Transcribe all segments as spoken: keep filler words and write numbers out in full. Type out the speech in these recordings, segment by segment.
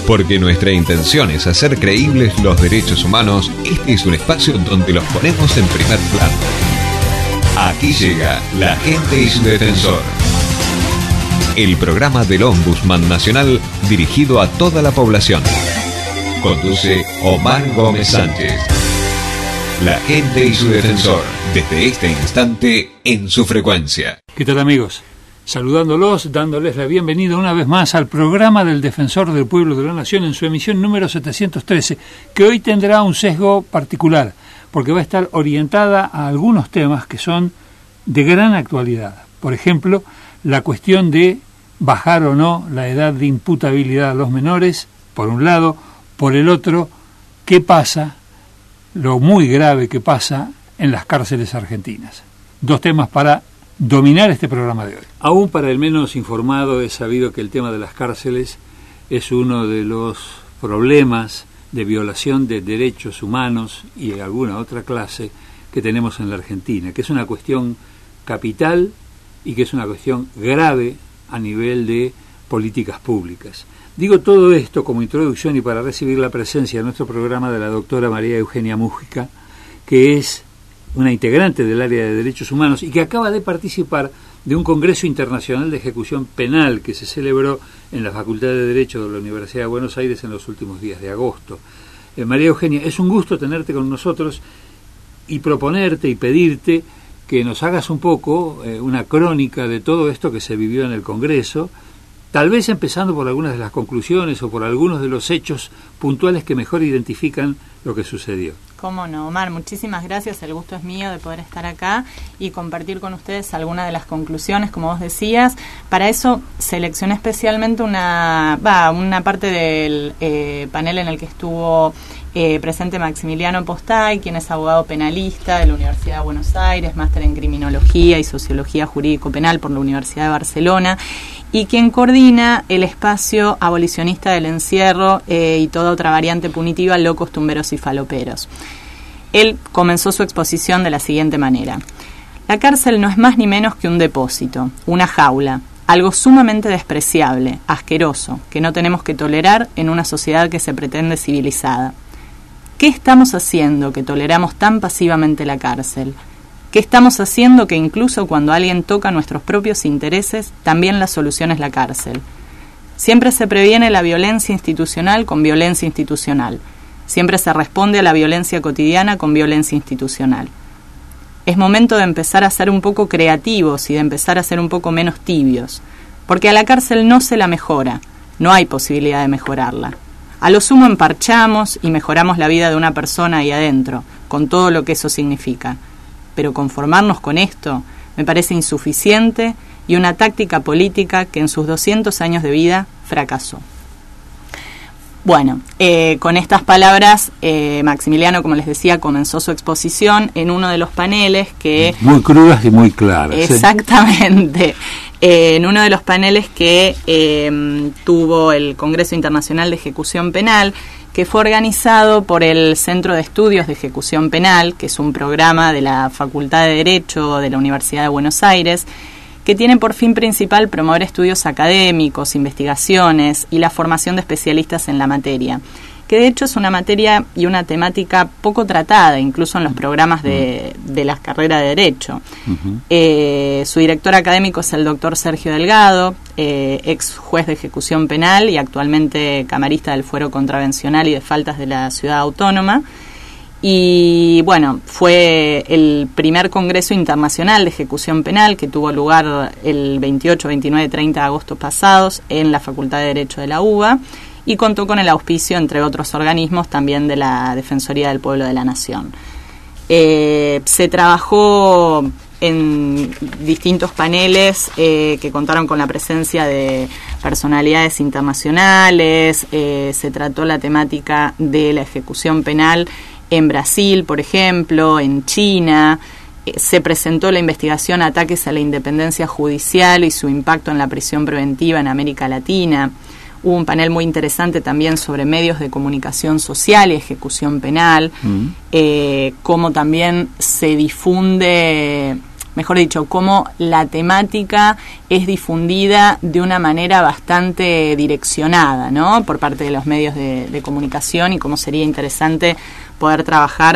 Porque nuestra intención es hacer creíbles los derechos humanos, este es un espacio donde los ponemos en primer plano. Aquí llega La Gente y su Defensor. El programa del Ombudsman Nacional dirigido a toda la población. Conduce Omar Gómez Sánchez. La Gente y su Defensor, desde este instante en su frecuencia. ¿Qué tal, amigos? Saludándolos, dándoles la bienvenida una vez más al programa del Defensor del Pueblo de la Nación en su emisión número setecientos trece, que hoy tendrá un sesgo particular, porque va a estar orientada a algunos temas que son de gran actualidad. Por ejemplo, la cuestión de bajar o no la edad de imputabilidad a los menores, por un lado; por el otro, qué pasa, lo muy grave que pasa en las cárceles argentinas. Dos temas para dominar este programa de hoy. Aún para el menos informado es sabido que el tema de las cárceles es uno de los problemas de violación de derechos humanos y de alguna otra clase que tenemos en la Argentina, que es una cuestión capital y que es una cuestión grave a nivel de políticas públicas. Digo todo esto como introducción y para recibir la presencia en nuestro programa de la doctora María Eugenia Mújica, que es una integrante del área de derechos humanos y que acaba de participar de un Congreso Internacional de Ejecución Penal que se celebró en la Facultad de Derecho de la Universidad de Buenos Aires en los últimos días de agosto. Eh, María Eugenia, es un gusto tenerte con nosotros y proponerte y pedirte que nos hagas un poco eh, una crónica de todo esto que se vivió en el Congreso, tal vez empezando por algunas de las conclusiones o por algunos de los hechos puntuales que mejor identifican lo que sucedió. Cómo no, Omar, muchísimas gracias, el gusto es mío de poder estar acá y compartir con ustedes algunas de las conclusiones, como vos decías. Para eso seleccioné especialmente una, va, una parte del eh, panel en el que estuvo eh, presente Maximiliano Postay, quien es abogado penalista de la Universidad de Buenos Aires, máster en Criminología y Sociología Jurídico Penal por la Universidad de Barcelona, y quien coordina el espacio abolicionista del encierro eh, y toda otra variante punitiva, locos, tumberos y faloperos. Él comenzó su exposición de la siguiente manera: la cárcel no es más ni menos que un depósito, una jaula, algo sumamente despreciable, asqueroso, que no tenemos que tolerar en una sociedad que se pretende civilizada. ¿Qué estamos haciendo que toleramos tan pasivamente la cárcel? ¿Qué estamos haciendo que incluso cuando alguien toca nuestros propios intereses, también la solución es la cárcel? Siempre se previene la violencia institucional con violencia institucional. Siempre se responde a la violencia cotidiana con violencia institucional. Es momento de empezar a ser un poco creativos y de empezar a ser un poco menos tibios, porque a la cárcel no se la mejora, no hay posibilidad de mejorarla. A lo sumo emparchamos y mejoramos la vida de una persona ahí adentro, con todo lo que eso significa. Pero conformarnos con esto me parece insuficiente y una táctica política que en sus doscientos años de vida fracasó. Bueno, eh, con estas palabras, eh, Maximiliano, como les decía, comenzó su exposición en uno de los paneles que... Muy crudas y muy claras. Exactamente. ¿Eh? Eh, en uno de los paneles que eh, tuvo el Congreso Internacional de Ejecución Penal, que fue organizado por el Centro de Estudios de Ejecución Penal, que es un programa de la Facultad de Derecho de la Universidad de Buenos Aires, que tiene por fin principal promover estudios académicos, investigaciones y la formación de especialistas en la materia, que de hecho es una materia y una temática poco tratada, incluso en los programas de, de la carrera de Derecho. Uh-huh. Eh, su director académico es el doctor Sergio Delgado, eh, ex juez de ejecución penal y actualmente camarista del Fuero Contravencional y de Faltas de la Ciudad Autónoma. Y bueno, fue el primer Congreso Internacional de Ejecución Penal que tuvo lugar el veintiocho, veintinueve, treinta de agosto pasados en la Facultad de Derecho de la UBA y contó con el auspicio, entre otros organismos, también de la Defensoría del Pueblo de la Nación. Eh, se trabajó en distintos paneles eh, que contaron con la presencia de personalidades internacionales, eh, se trató la temática de la ejecución penal en Brasil, por ejemplo, en China, eh, se presentó la investigación Ataques a la Independencia Judicial y su impacto en la prisión preventiva en América Latina. Hubo un panel muy interesante también sobre medios de comunicación social y ejecución penal, mm. eh, cómo también se difunde mejor dicho, cómo la temática es difundida de una manera bastante direccionada, ¿no?, por parte de los medios de, de comunicación, y cómo sería interesante poder trabajar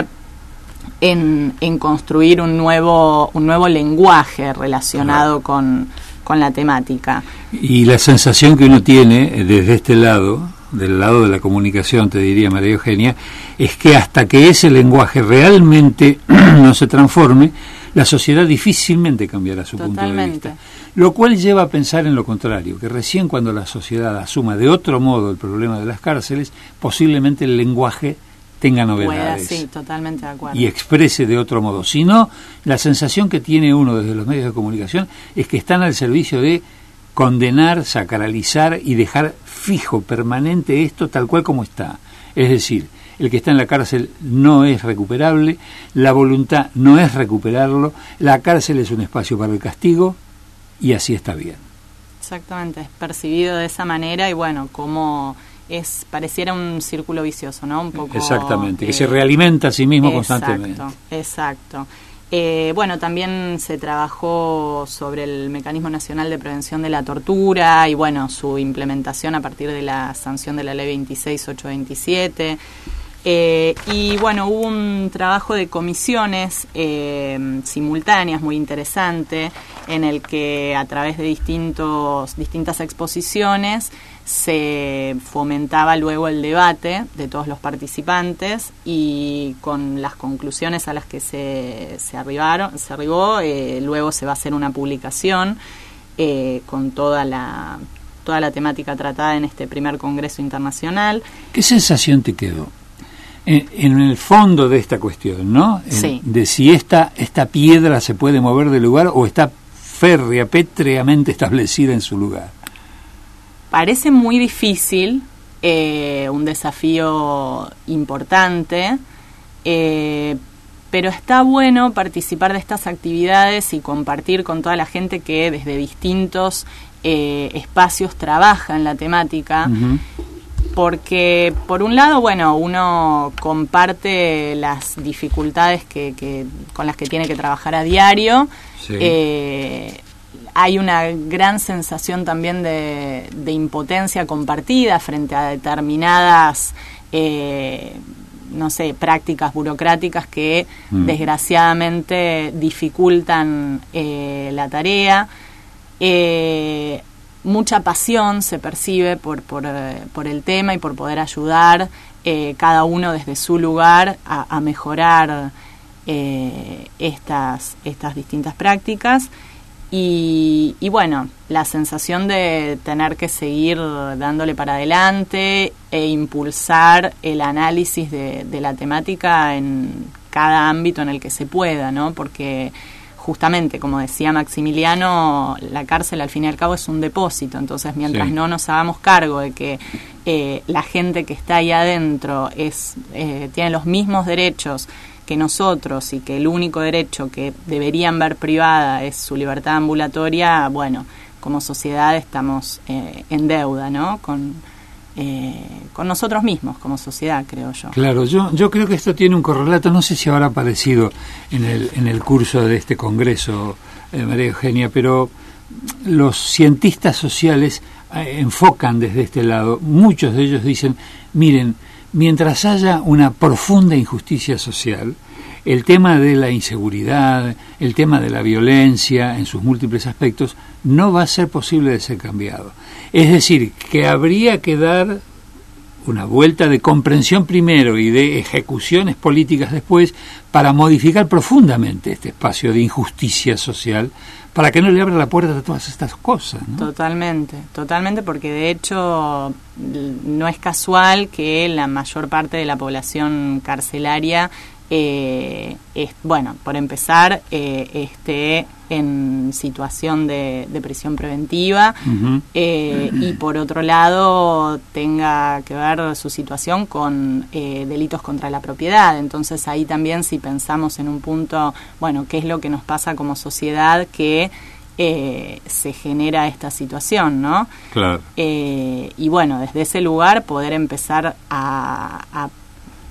en, en construir un nuevo, un nuevo lenguaje relacionado con, con la temática. Y la sensación que uno tiene desde este lado, del lado de la comunicación, te diría María Eugenia, es que hasta que ese lenguaje realmente no se transforme, la sociedad difícilmente cambiará su Totalmente. punto de vista. Lo cual lleva a pensar en lo contrario, que recién cuando la sociedad asuma de otro modo el problema de las cárceles, posiblemente el lenguaje tenga novedades. Pueda, sí, totalmente de acuerdo. Y exprese de otro modo. Si no, la sensación que tiene uno desde los medios de comunicación es que están al servicio de condenar, sacralizar y dejar fijo, permanente esto tal cual como está. Es decir, el que está en la cárcel no es recuperable, la voluntad no es recuperarlo, la cárcel es un espacio para el castigo y así está bien. Exactamente, es percibido de esa manera y bueno, como es pareciera un círculo vicioso, ¿no? Un poco. Exactamente, eh, que se realimenta a sí mismo exacto, constantemente. Exacto. Eh, bueno, también se trabajó sobre el Mecanismo Nacional de Prevención de la Tortura y bueno, su implementación a partir de la sanción de la Ley veintiséis mil ochocientos veintisiete. Eh, y bueno, hubo un trabajo de comisiones eh, simultáneas muy interesante en el que a través de distintos distintas exposiciones se fomentaba luego el debate de todos los participantes y con las conclusiones a las que se, se arribaron, se arribó, eh, luego se va a hacer una publicación eh, con toda la toda la temática tratada en este primer Congreso Internacional. ¿Qué sensación te quedó? En, en el fondo de esta cuestión, ¿no? En, sí. De si esta, esta piedra se puede mover del lugar o está férrea, pétreamente establecida en su lugar. Parece muy difícil, eh, un desafío importante, eh, pero está bueno participar de estas actividades y compartir con toda la gente que desde distintos eh, espacios trabaja en la temática. Uh-huh. Porque, por un lado, bueno, uno comparte las dificultades que, que con las que tiene que trabajar a diario. Sí. Eh, hay una gran sensación también de, de impotencia compartida frente a determinadas, eh, no sé, prácticas burocráticas que mm. desgraciadamente dificultan eh, la tarea. Eh, Mucha pasión se percibe por, por, por el tema y por poder ayudar eh, cada uno desde su lugar a, a mejorar eh, estas, estas distintas prácticas. Y, y bueno, la sensación de tener que seguir dándole para adelante e impulsar el análisis de, de la temática en cada ámbito en el que se pueda, ¿no? Porque justamente, como decía Maximiliano, la cárcel al fin y al cabo es un depósito, entonces mientras sí. no nos hagamos cargo de que eh, la gente que está ahí adentro es eh, tiene los mismos derechos que nosotros y que el único derecho que deberían ver privada es su libertad ambulatoria, bueno, como sociedad estamos eh, en deuda, ¿no? Con Eh, con nosotros mismos como sociedad, creo yo. Claro, yo yo creo que esto tiene un correlato, no sé si habrá aparecido en el en el curso de este congreso, eh, María Eugenia, pero los cientistas sociales eh, enfocan desde este lado, muchos de ellos dicen, miren, mientras haya una profunda injusticia social, el tema de la inseguridad, el tema de la violencia en sus múltiples aspectos, no va a ser posible de ser cambiado. Es decir, que habría que dar una vuelta de comprensión primero y de ejecuciones políticas después para modificar profundamente este espacio de injusticia social, para que no le abra la puerta a todas estas cosas, ¿no? Totalmente, totalmente, porque de hecho no es casual que la mayor parte de la población carcelaria Eh, es, bueno, por empezar, eh, esté en situación de, de prisión preventiva uh-huh. eh, y por otro lado tenga que ver su situación con eh, delitos contra la propiedad. Entonces ahí también, si pensamos en un punto, bueno, qué es lo que nos pasa como sociedad que eh, se genera esta situación, ¿no? Claro. Eh, y bueno, desde ese lugar poder empezar a, a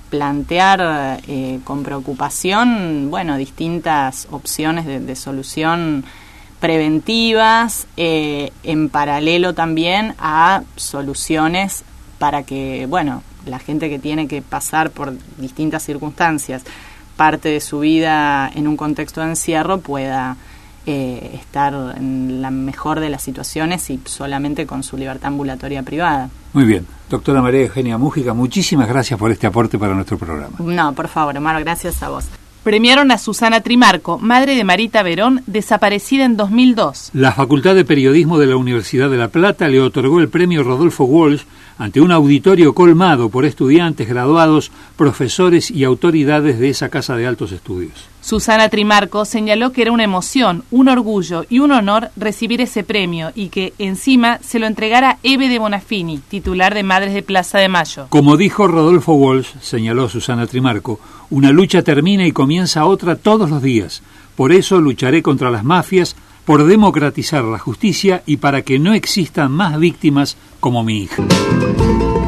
plantear eh, con preocupación, bueno, distintas opciones de, de solución preventivas, eh, en paralelo también a soluciones para que, bueno, la gente que tiene que pasar por distintas circunstancias, parte de su vida en un contexto de encierro, pueda eh, estar en la mejor de las situaciones y solamente con su libertad ambulatoria privada. Muy bien. Doctora María Eugenia Mújica, muchísimas gracias por este aporte para nuestro programa. No, por favor, Omar, gracias a vos. Premiaron a Susana Trimarco, madre de Marita Verón, desaparecida en dos mil dos. La Facultad de Periodismo de la Universidad de La Plata le otorgó el premio Rodolfo Walsh ante un auditorio colmado por estudiantes, graduados, profesores y autoridades de esa casa de altos estudios. Susana Trimarco señaló que era una emoción, un orgullo y un honor recibir ese premio y que, encima, se lo entregara Eve de Bonafini, titular de Madres de Plaza de Mayo. Como dijo Rodolfo Walsh, señaló Susana Trimarco, una lucha termina y comienza otra todos los días. Por eso lucharé contra las mafias, por democratizar la justicia y para que no existan más víctimas como mi hija.